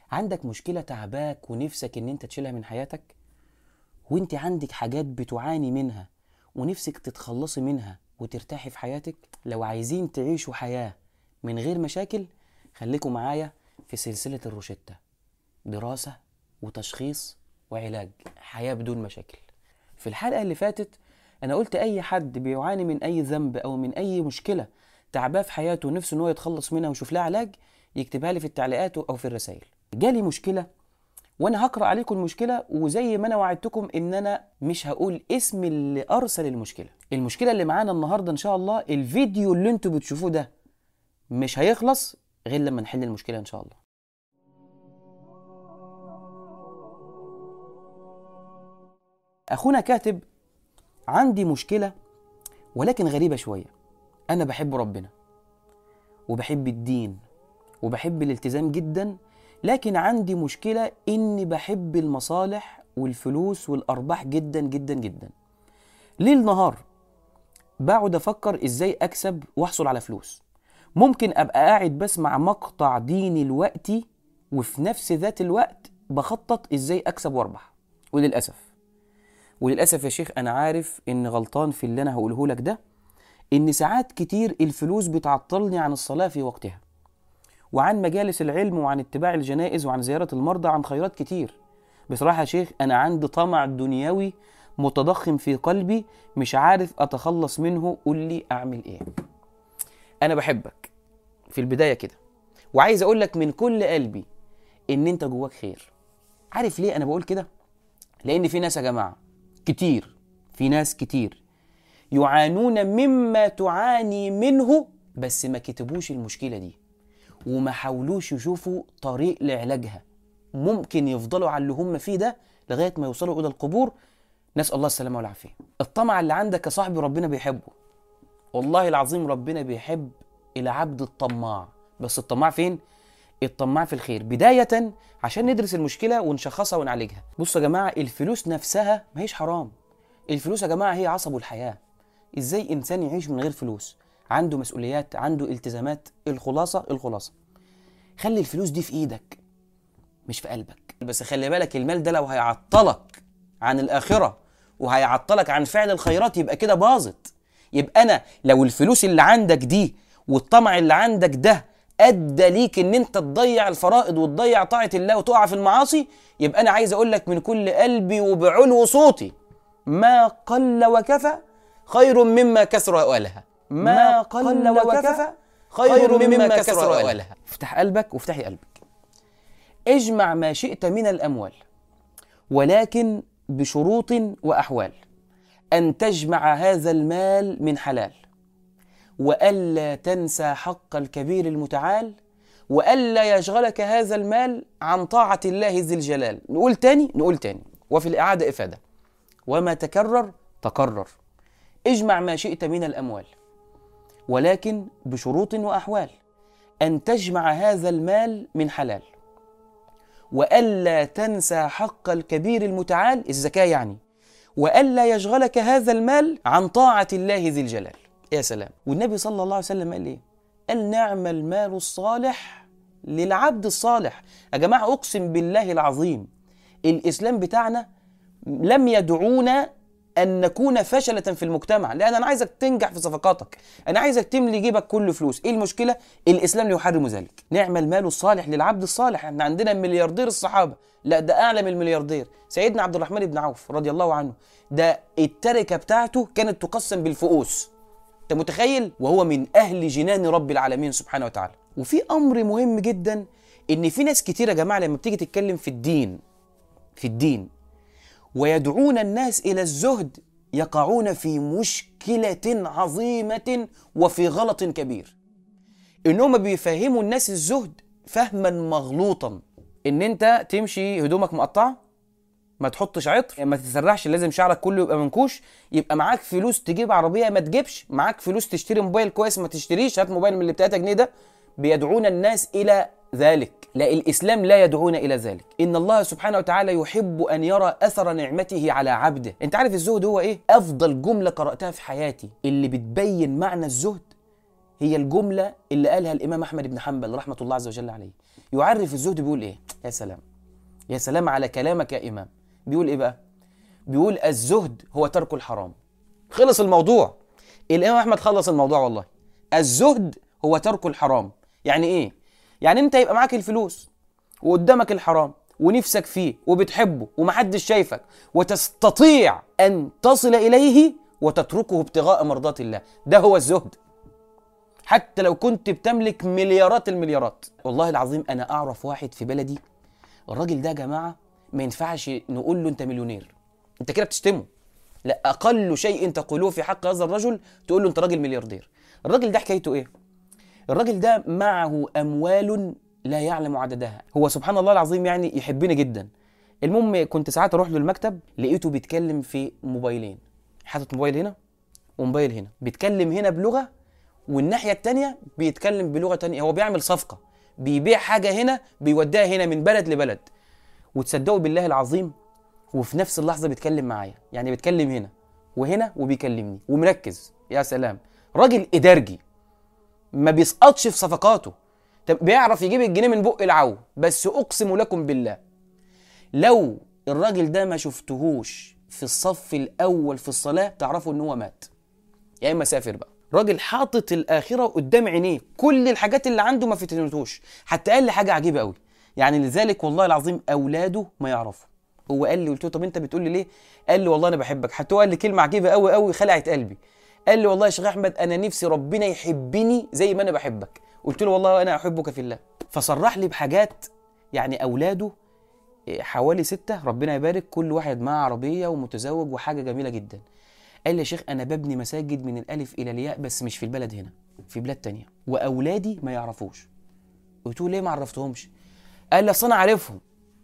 عندك مشكلة تعباك ونفسك ان انت تشيلها من حياتك، وانت عندك حاجات بتعاني منها ونفسك تتخلصي منها وترتاحي في حياتك. لو عايزين تعيشوا حياة من غير مشاكل، خليكم معايا في سلسلة الروشتة، دراسة وتشخيص وعلاج، حياة بدون مشاكل. في الحلقة اللي فاتت أنا قلت أي حد بيعاني من أي ذنب أو من أي مشكلة تعباه في حياته ونفسه إن هو يتخلص منها ويشوف لها علاج، يكتبها لي في التعليقات أو في الرسائل. جالي مشكلة وأنا هقرأ عليكم المشكلة، وزي ما أنا وعدتكم إن أنا مش هقول اسم اللي أرسل المشكلة اللي معانا النهاردة إن شاء الله. الفيديو اللي انتوا بتشوفوه ده مش هيخلص غير لما نحل المشكلة إن شاء الله. أخونا كاتب: عندي مشكلة ولكن غريبة شوية. أنا بحب ربنا وبحب الدين وبحب الالتزام جدا، لكن عندي مشكلة إني بحب المصالح والفلوس والأرباح جدا جدا جدا. ليل نهار بقعد أفكر إزاي أكسب وأحصل على فلوس. ممكن أبقى قاعد بسمع مقطع ديني الوقتي وفي نفس ذات الوقت بخطط إزاي أكسب وأربح. وللأسف يا شيخ أنا عارف إن غلطان في اللي أنا هقوله لك ده، إن ساعات كتير الفلوس بتعطلني عن الصلاة في وقتها، وعن مجالس العلم، وعن اتباع الجنائز، وعن زيارة المرضى، عن خيرات كتير. بصراحة يا شيخ أنا عندي طمع دنيوي متضخم في قلبي مش عارف أتخلص منه، قول لي أعمل إيه؟ أنا بحبك في البداية كده، وعايز أقول لك من كل قلبي إن أنت جواك خير. عارف ليه أنا بقول كده؟ لأن في ناس يا جماعة كتير، في ناس كتير يعانون مما تعاني منه، بس ما كتبوش المشكلة دي وما حاولوش يشوفوا طريق لعلاجها. ممكن يفضلوا على اللي هم فيه ده لغاية ما يوصلوا إلى القبور، نسأل الله السلامة والعافية. الطمع اللي عندك يا صاحبي ربنا بيحبه، والله العظيم ربنا بيحب العبد الطماع. بس الطماع فين؟ الطماع في الخير. بداية عشان ندرس المشكلة ونشخصها ونعالجها. بصوا يا جماعة، الفلوس نفسها ما هيش حرام. الفلوس يا جماعة هي عصب الحياة. ازاي انسان يعيش من غير فلوس؟ عنده مسؤوليات، عنده التزامات. الخلاصة خلي الفلوس دي في ايدك مش في قلبك. بس خلي بالك المال ده لو هيعطلك عن الآخرة وهيعطلك عن فعل الخيرات يبقى كده باظت. يبقى أنا لو الفلوس اللي عندك دي والطمع اللي عندك ده أدى ليك إن أنت تضيع الفرائض وتضيع طاعة الله وتقع في المعاصي، يبقى أنا عايز أقول لك من كل قلبي وبعلو صوتي: ما قل وكفى خير مما كثر وأولها. ما قل وكفى خير مما كثر وأولها. افتح قلبك وافتحي قلبك. اجمع ما شئت من الأموال، ولكن بشروط وأحوال: أن تجمع هذا المال من حلال، وألا تنسى حق الكبير المتعال، وألا يشغلك هذا المال عن طاعة الله ذي الجلال. نقول تاني وفي الإعادة إفادة، وما تكرر تكرر. اجمع ما شئت من الأموال، ولكن بشروط وأحوال: أن تجمع هذا المال من حلال، وألا تنسى حق الكبير المتعال، الزكاة يعني، وألا يشغلك هذا المال عن طاعة الله ذي الجلال. يا سلام. والنبي صلى الله عليه وسلم قال إيه؟ قال: نعم المال الصالح للعبد الصالح. يا جماعة أقسم بالله العظيم الإسلام بتاعنا لم يدعونا أن نكون فشلة في المجتمع، لأن أنا عايزك تنجح في صفقاتك، أنا عايزك تملي جيبك كل فلوس. إيه المشكلة؟ الإسلام لا يحرم ذلك. نعم المال الصالح للعبد الصالح. احنا عندنا ملياردير الصحابة، لا ده أعلى من الملياردير، سيدنا عبد الرحمن بن عوف رضي الله عنه، ده التركة بتاعته كانت تقسم بالفؤوس. أنت متخيل؟ وهو من أهل جنان رب العالمين سبحانه وتعالى. وفي أمر مهم جدا، إن في ناس كتير يا جماعة لما بتيجي تتكلم في الدين ويدعون الناس إلى الزهد، يقعون في مشكلة عظيمة وفي غلط كبير. إنهم بيفهموا الناس الزهد فهما مغلوطا. إن أنت تمشي هدومك مقطعة، ما تحطش عطر، ما تتسرحش، لازم شعرك كله يبقى منكوش، يبقى معاك فلوس تجيب عربية ما تجيبش، معاك فلوس تشتري موبايل كويس ما تشتريش، هات موبايل من اللي ب 3 جنيه ده. بيدعون الناس إلى ذلك. لا، الإسلام لا يدعونا إلى ذلك. إن الله سبحانه وتعالى يحب أن يرى أثر نعمته على عبده. أنت عارف الزهد هو إيه؟ أفضل جملة قرأتها في حياتي اللي بتبين معنى الزهد هي الجملة اللي قالها الإمام أحمد بن حنبل رحمة الله عز وجل عليه. يعرف الزهد بيقول إيه؟ يا سلام، يا سلام على كلامك يا إمام. بيقول إيه بقى؟ بيقول الزهد هو ترك الحرام. خلص الموضوع. الإمام أحمد خلص الموضوع والله. الزهد هو ترك الحرام. يعني إيه؟ يعني أنت يبقى معاك الفلوس وقدامك الحرام ونفسك فيه وبتحبه ومحدش شايفك، وتستطيع أن تصل إليه وتتركه ابتغاء مرضات الله. ده هو الزهد، حتى لو كنت بتملك مليارات المليارات. والله العظيم أنا أعرف واحد في بلدي، الراجل ده يا جماعة ما ينفعش نقول له أنت مليونير، أنت كده بتشتمه. لا، أقل شيء تقولوه في حق هذا الرجل تقول له أنت راجل ملياردير. الراجل ده حكايته إيه؟ الراجل ده معه أموال لا يعلم عددها. هو سبحان الله العظيم يعني يحبني جدا. المهم كنت ساعات أروح له المكتب، لقيته بيتكلم في موبايلين، حاطط موبايل هنا وموبايل هنا، بيتكلم هنا بلغة والناحية التانية بيتكلم بلغة تانية. هو بيعمل صفقة، بيبيع حاجة هنا بيوديها هنا من بلد لبلد. وتصدقوا بالله العظيم وفي نفس اللحظة بيتكلم معايا، يعني بيتكلم هنا وهنا وبيكلمني ومركز. يا سلام، راجل إدارجي ما بيسقطش في صفقاته. طب بيعرف يجيب الجنيه من بق العو. بس أقسم لكم بالله لو الراجل ده ما شفتهوش في الصف الأول في الصلاة تعرفوا إن هو مات، يا إما سافر بقى. راجل حاطط الآخرة قدام عينيه، كل الحاجات اللي عنده ما فتنتوش. حتى قال لي حاجة عجيبة قوي، يعني لذلك والله العظيم أولاده ما يعرفوا. هو قال لي، قلت له طب أنت بتقول لي ليه؟ قال لي والله أنا بحبك. حتى هو قال لي كلمة عجيبة قوي قوي خلعت قلبي. قال لي والله يا شيخ أحمد أنا نفسي ربنا يحبني زي ما أنا بحبك. قلت له والله أنا أحبك في الله. فصرح لي بحاجات، يعني أولاده حوالي 6 ربنا يبارك، كل واحد معاه عربية ومتزوج وحاجة جميلة جدا. قال لي يا شيخ أنا ببني مساجد من الألف إلى الياء، بس مش في البلد هنا، في بلاد تانية، وأولادي ما يعرفوش. قلت له ليه ما عرفتهمش؟ قال لي أصل أنا عارفهم،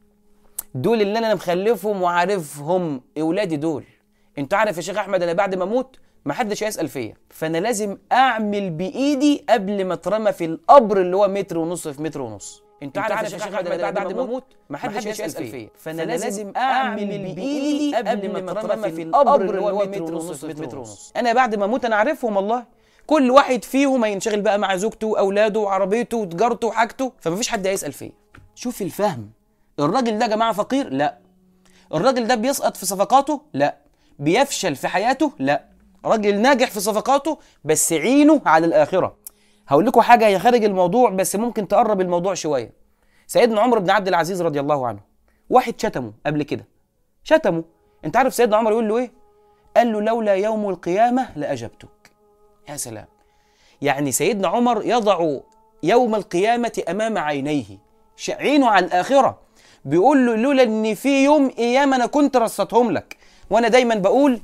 دول اللي أنا مخلفهم وعارفهم، أولادي دول. أنت عارف يا شيخ أحمد أنا بعد ما أموت ما حدش هيسأل فيا، فأنا لازم أعمل بإيدي قبل ما اترمى في القبر اللي هو 1.5 متر في 1.5 متر. انت عارف يا شيخ احمد بعد ما اموت ما حدش هيسأل فيا، فانا لازم اعمل بايدي قبل ما اترمى في القبر اللي هو 1.5 متر في 1.5 متر. انا بعد ما اموت انا عارفهم والله، كل واحد فيهم هينشغل بقى مع زوجته واولاده وعربيته وتجارته وحاجته، فمفيش حد هيسأل فيا. شوف الفهم. الراجل ده يا جماعه فقير؟ لا. الراجل ده بيسقط في صفقاته؟ لا. بيفشل في حياته؟ لا. راجل ناجح في صفقاته، بس عينه على الآخرة. هقول لكم حاجة هي خارج الموضوع بس ممكن تقرب الموضوع شوية. سيدنا عمر بن عبد العزيز رضي الله عنه، واحد شتمه قبل كده، شتمه. انت عارف سيدنا عمر يقول له ايه؟ قال له لولا يوم القيامة لأجبتك. يا سلام، يعني سيدنا عمر يضع يوم القيامة أمام عينيه، عينه على الآخرة. بيقول له لولا ان في يوم قيامة انا كنت رصتهم لك. وانا دايما بقول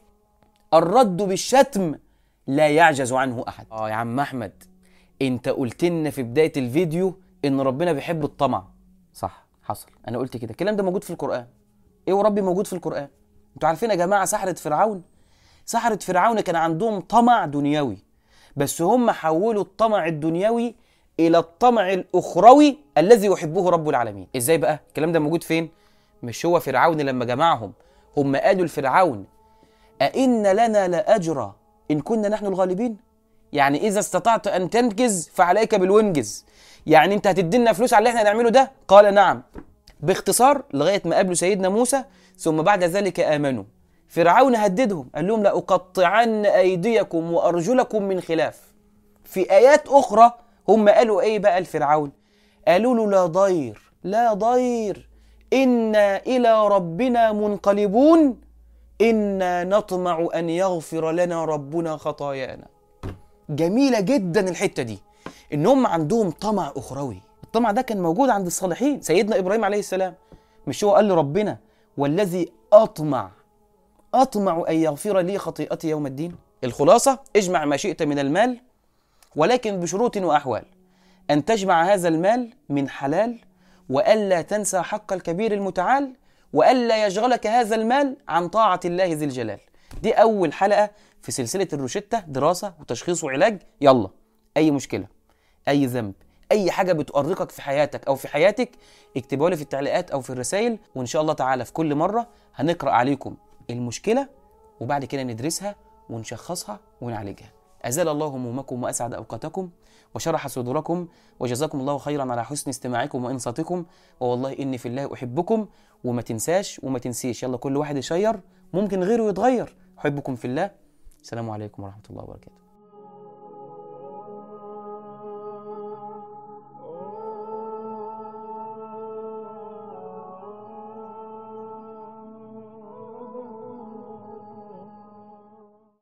الرد بالشتم لا يعجز عنه أحد. يا عم أحمد أنت قلت لنا في بداية الفيديو إن ربنا بيحب الطمع. صح، حصل، أنا قلت كده. الكلام ده موجود في القرآن. إيه وربي موجود في القرآن. أنتوا عارفين يا جماعة سحرة فرعون؟ سحرة فرعون كان عندهم طمع دنيوي، بس هم حولوا الطمع الدنيوي إلى الطمع الأخروي الذي يحبه رب العالمين. إزاي بقى؟ الكلام ده موجود فين؟ مش هو فرعون لما جمعهم هم قالوا لفرعون أئن لنا لأجرا إن كنا نحن الغالبين؟ يعني إذا استطعت أن تنجز فعليك بالونجز، يعني أنت هتدينا فلوس على اللي احنا نعمله ده؟ قال نعم. باختصار لغاية ما قابلوا سيدنا موسى ثم بعد ذلك آمنوا. فرعون هددهم قال لهم لأقطعن أيديكم وأرجلكم من خلاف. في آيات أخرى هم قالوا إيه بقى الفرعون؟ قالوا له لا ضير لا ضير إنا إلى ربنا منقلبون إنا نطمع أن يغفر لنا ربنا خطايانا. جميلة جدا الحتة دي، إنهم عندهم طمع أخروي. الطمع ده كان موجود عند الصالحين. سيدنا إبراهيم عليه السلام مش هو قال لربنا والذي أطمع أن يغفر لي خطيئتي يوم الدين؟ الخلاصة اجمع ما شئت من المال، ولكن بشروط وأحوال. أن تجمع هذا المال من حلال، وألا تنسى حق الكبير المتعال، وألا يشغلك هذا المال عن طاعة الله ذي الجلال. دي أول حلقة في سلسلة الروشتة، دراسة وتشخيص وعلاج. يلا، أي مشكلة، أي ذنب، أي حاجة بتؤرقك في حياتك أو في حياتك، اكتبوا لي في التعليقات أو في الرسائل، وإن شاء الله تعالى في كل مرة هنقرأ عليكم المشكلة وبعد كده ندرسها ونشخصها ونعالجها. أزال الله همومكم وأسعد أوقاتكم وشرح صدوركم، وجزاكم الله خيرا على حسن استماعكم وإنصاتكم، ووالله إني في الله أحبكم. وما تنساش وما تنسيش، يلا كل واحد يشير، ممكن غيره يتغير. أحبكم في الله. السلام عليكم ورحمة الله وبركاته.